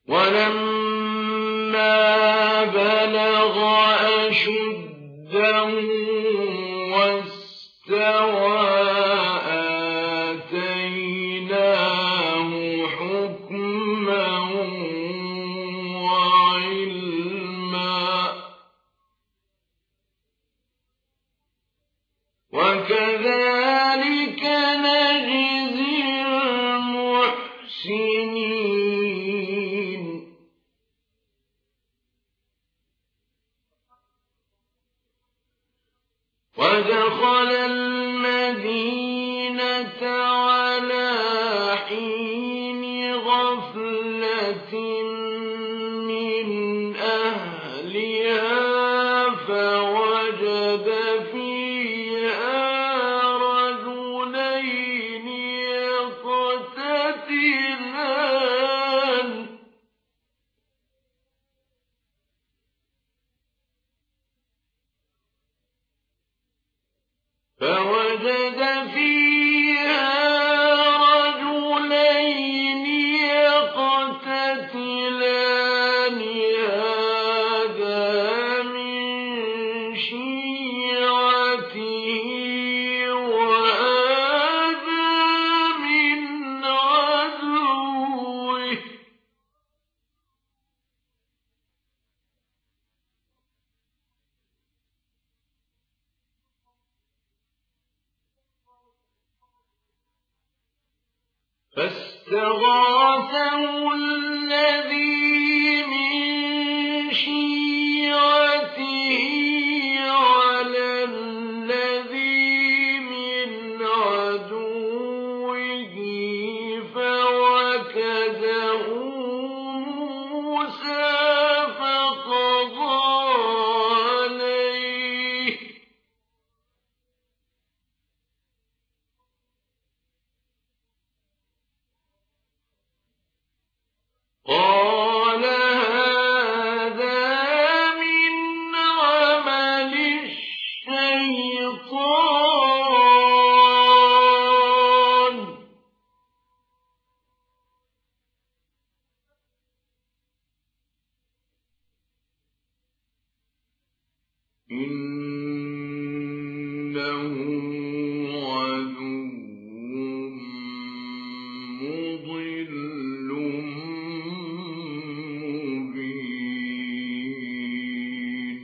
ولما بلغ أشده واستوى آتيناه حكما وعلما وكذلك نجزي المحسنين ودخل المدينة على حين غفلة من أهلها فوجد فيها رجلين يقتتلان هذا من شيعته وهذا من عدوه فاستغاثه الذي من شيعته على الذي من عدوه فوكزه موسى فقضى عليه قال هذا من عمل الشيطان إنه عدو مضل مبين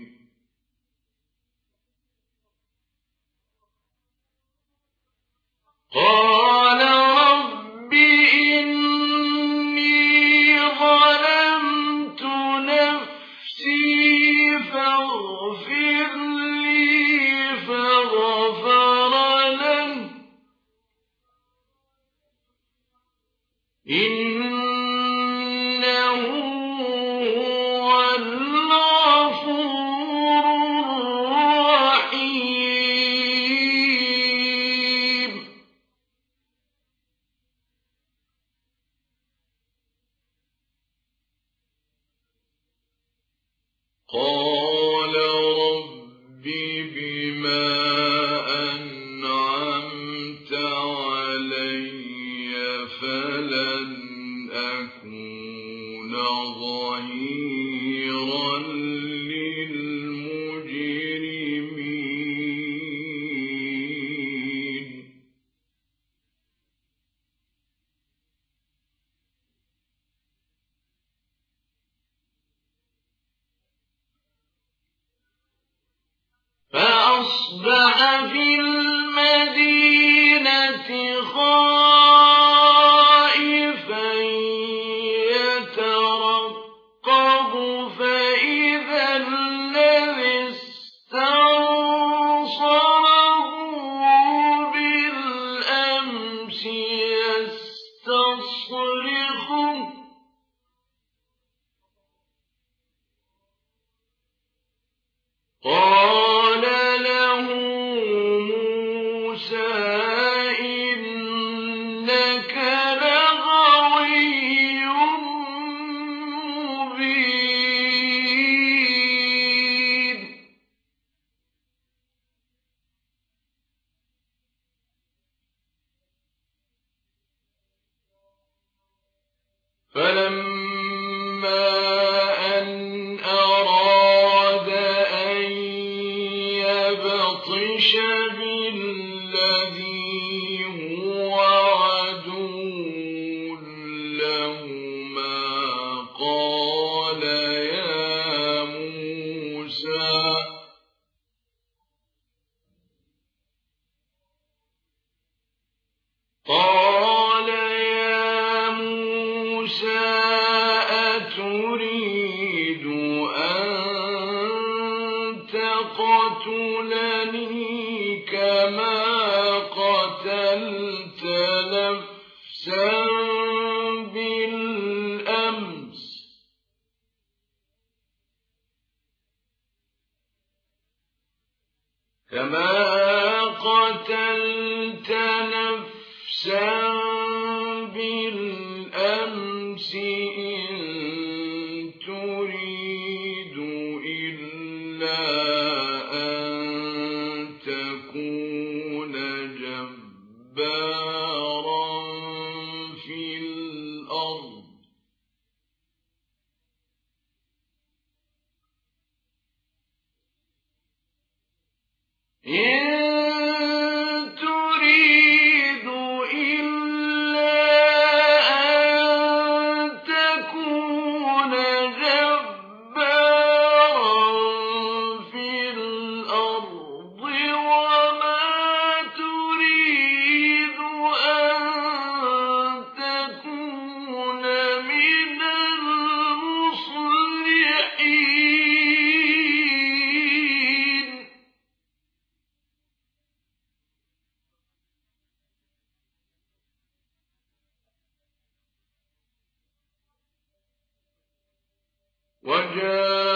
قال رب إني ظلمت نفسي فاغفر لي فغفر له إنه هو الغفور الرحيم قال رب بما أنعمت علي فلن أكون ظهيرا للمجرمين فأصبح في المدينة خائفا يترقب فإذا الذي استنصره بالأمس يستصرخه قال له أن أراد أن يبطش بالذي هو عدو لهما قال يا موسى أتريد أن تقتلني كما قتلت نفسا بالأمس إن تريد إلا أن تكون جبارا في الأرض وجاء